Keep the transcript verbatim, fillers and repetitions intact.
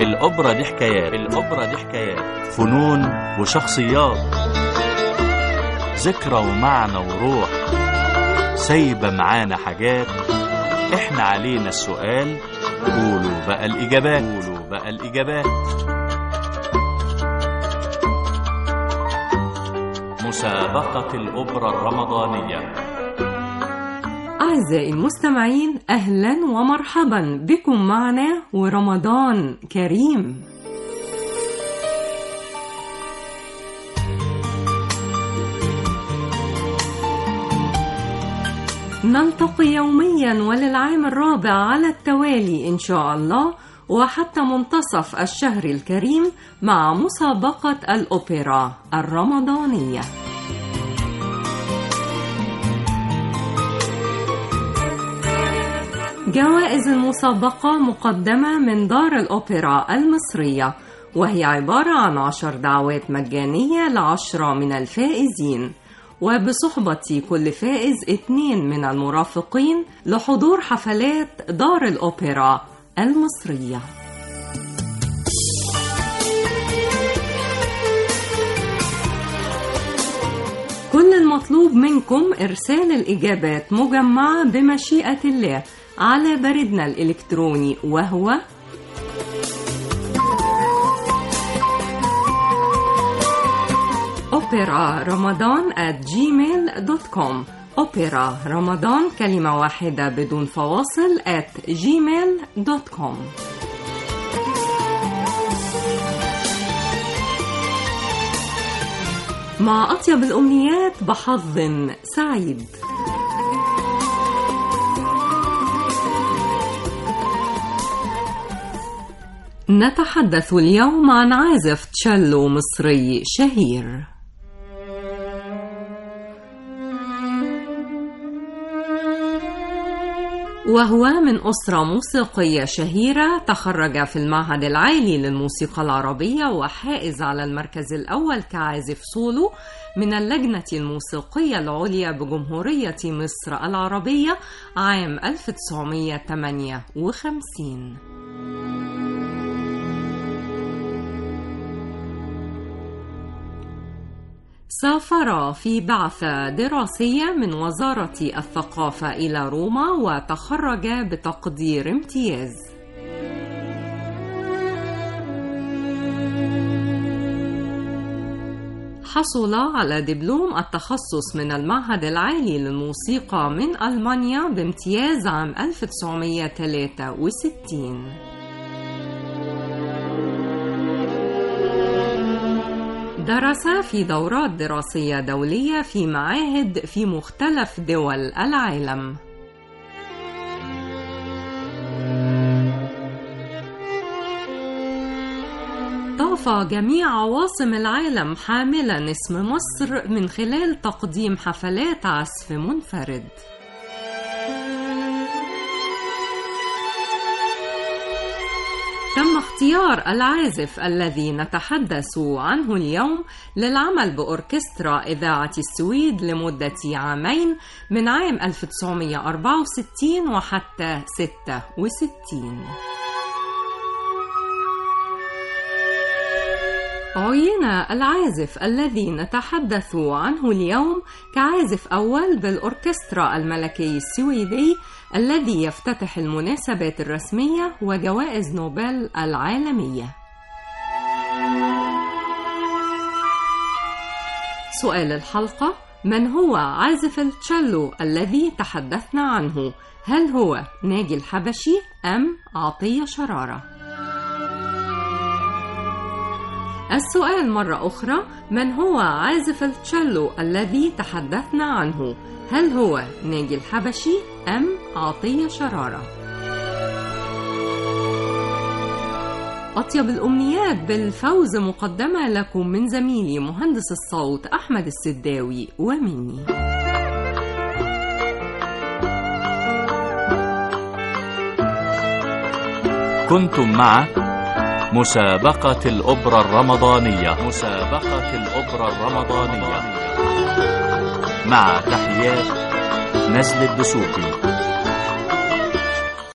الأوبرا دي حكايات الأوبرا دي حكايات فنون وشخصيات، ذكرى ومعنى وروح، سايبة معانا حاجات. احنا علينا السؤال، قولوا بقى الإجابات قولوا بقى الإجابات. مسابقة الأوبرا الرمضانية. أعزائي المستمعين، أهلا ومرحبا بكم معنا ورمضان كريم. نلتقي يوميا وللعام الرابع على التوالي إن شاء الله، وحتى منتصف الشهر الكريم مع مسابقة الأوبرا الرمضانية. جوائز المسابقة مقدمة من دار الأوبرا المصرية، وهي عبارة عن عشر دعوات مجانية لعشرة من الفائزين، وبصحبة كل فائز اثنين من المرافقين لحضور حفلات دار الأوبرا المصرية. كل المطلوب منكم إرسال الإجابات مجمعة بمشيئة الله على بريدنا الإلكتروني، وهو أوبرا رمضان آت جيميل دوت كوم. أوبرا رمضان كلمة واحدة بدون فواصل آت جيميل دوت كوم. مع أطيب الأمنيات، بحظ سعيد. نتحدث اليوم عن عازف تشيلو مصري شهير. وهو من أسرة موسيقية شهيرة، تخرج في المعهد العالي للموسيقى العربية، وحائز على المركز الأول كعازف سولو من اللجنة الموسيقية العليا بجمهورية مصر العربية عام ألف وتسعمائة وثمانية وخمسين. سافر في بعثة دراسية من وزارة الثقافة إلى روما، وتخرج بتقدير امتياز. حصل على دبلوم التخصص من المعهد العالي للموسيقى من ألمانيا بامتياز عام ألف وتسعمائة وثلاثة وستين. درس في دورات دراسية دولية في معاهد في مختلف دول العالم. طاف جميع عواصم العالم حاملا اسم مصر من خلال تقديم حفلات عزف منفرد. تم اختيار العازف الذي نتحدث عنه اليوم للعمل بأوركسترا إذاعة السويد لمدة عامين، من عام ألف وتسعمائة وأربعة وستين وحتى ستة وستين. عين العازف الذي نتحدث عنه اليوم كعازف أول بالأوركسترا الملكي السويدي، الذي يفتتح المناسبات الرسمية وجوائز نوبل العالمية. سؤال الحلقة: من هو عازف التشيلو الذي تحدثنا عنه؟ هل هو ناجي الحبشي أم عطية شرارة؟ السؤال مرة أخرى: من هو عازف التشيلو الذي تحدثنا عنه؟ هل هو ناجي الحبشي أم عطية شرارة؟ أطيب الأمنيات بالفوز مقدمة لكم من زميلي مهندس الصوت أحمد السداوي ومني. كنتم مع مسابقة الأوبرا الرمضانية. مسابقة الأوبرا الرمضانية مع تحيات نزل الدسوقي.